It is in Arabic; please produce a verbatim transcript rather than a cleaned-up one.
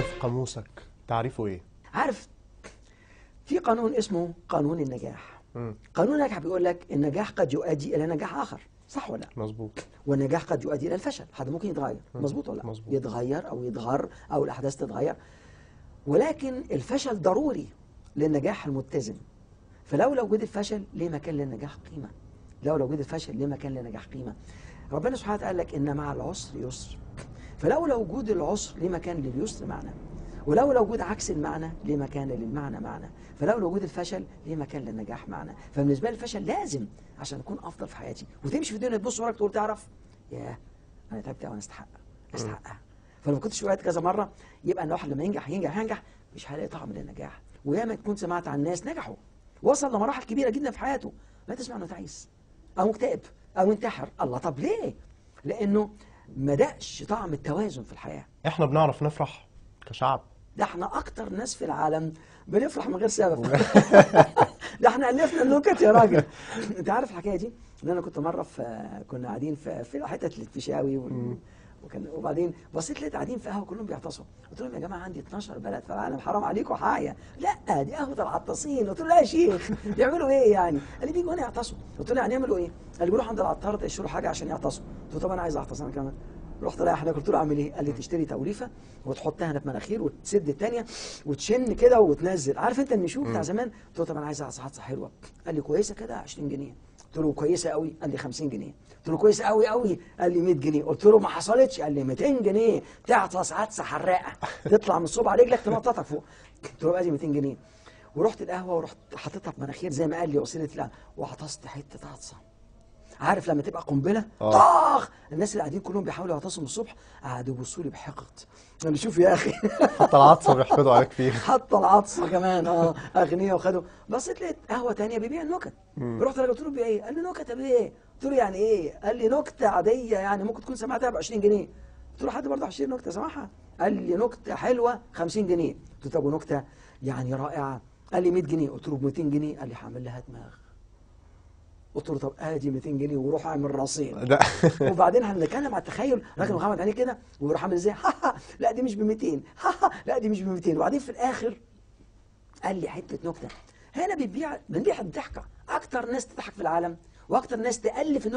الفشل في قاموسك تعريفه ايه؟ عارف، في قانون اسمه قانون النجاح. مم. قانون النجاح بيقول لك النجاح قد يؤدي الى نجاح اخر، صح ولا لا؟ مظبوط. والنجاح قد يؤدي الى الفشل، حد ممكن يتغير، مم. مظبوط ولا لا؟ مظبوط. يتغير او يتغر او الاحداث تتغير، ولكن الفشل ضروري للنجاح المتزن. فلو لو وجد الفشل ليه مكان للنجاح قيمه، لو لو وجد الفشل ليه مكان للنجاح قيمه. ربنا سبحانه وتعالى قال لك ان مع العسر يسر، فلو لو وجود العسر ليه مكان لليسر معنى، ولو لو وجود عكس المعنى ليه مكان للمعنى معنى، فلو لو وجود الفشل ليه مكان للنجاح معنى. فبالنسبه لي الفشل لازم عشان اكون افضل في حياتي، وتمشي في الدنيا تبص وراك تقول تعرف ياه انا تعبت وانا استحق استحقها. فلو ما كنتش وقعت كذا مره يبقى الواحد لما ينجح ينجح ينجح مش هيلاقي طعم للنجاح. وياما تكون سمعت عن ناس نجحوا وصل لمراحل كبيره جدا في حياته ما تسمع انه تعيس او مكتئب او انتحر. الله، طب ليه؟ لانه ما دقش طعم التوازن في الحياه. احنا بنعرف نفرح كشعب؟ ده احنا اكتر ناس في العالم بنفرح من غير سبب. ده احنا الفنا النكت يا راجل. انت عارف الحكايه دي؟ ان انا كنت مره في كنا قاعدين في في حته الفيشاوي و... وكان وبعدين بصيت لقيت قاعدين في قهوه كلهم بيعتصوا. قلت لهم يا جماعه عندي اتناشر بلد في العالم، حرام عليكم حاجه. لا دي قهوه العطاسين. قلت له لا يا شيخ بيعملوا ايه يعني؟ قال لي بيجوا هنا يعتصوا. قلت له يعني يعملوا ايه؟ قال لي بيروحوا عند العطار يشتروا حاجه عشان يعتصوا. قلت له طب انا عايز اعطس انا كمان. رحت رايح هناك قلت له اعمل ايه؟ قال لي تشتري توليفه وتحطها هنا في مناخير وتسد الثانيه وتشن كده وتنزل. عارف انت النشوف بتاع زمان؟ قلت له طب انا عايز عطسه حلوه. قال لي كويسه كده عشرين جنيه. قلت له كويسه قوي. قال لي خمسين جنيه. قلت له كويسه قوي قوي. قال لي مية جنيه. قلت له ما حصلتش. قال لي ميتين جنيه تعطس عطسه حراقه تطلع من صوب على رجلك تنططك فوق. قلت له ادي ميتين جنيه. ورحت القهوه ورحت حطيتها في مناخير زي ما قال لي وسيله لا وعطست حته عطسه. عارف لما تبقى قنبله طاخ الناس اللي قاعدين كلهم بيحاولوا يعتصموا الصبح قعدوا يبصوا لي بحقد. قال لي شوف يا اخي حتى العطسه بيحقدوا عليك فيها. حتى العطسه كمان اه اغنياء وخدوا. بصيت لقيت قهوه ثانيه بيبيع النكت. رحت قلت له بيبيع ايه؟ قال لي نكت يا بيه. قلت له يعني ايه؟ قال لي نكته عاديه يعني ممكن تكون سمعتها ب عشرين جنيه. قلت له حد برضه هيشتري نكته سمعها؟ قال لي نكته حلوه خمسين جنيه. قلت له طب ونكته يعني رائعه؟ قال لي مية جنيه. قلت له ب ميتين جنيه. قال لي هعمل لها دماغ. قلت له طب ادي ميتين جنيه وروح اعمل رصيد. وبعدين هنتكلم على التخيل. راجل مغمض عليه كده ويروح عامل ازاي؟ لا دي مش ب ميتين. لا دي مش ب ميتين. وبعدين في الاخر قال لي حته نكته. هنا بنبيع بنبيع الضحكه. اكتر ناس تضحك في العالم واكتر ناس تالف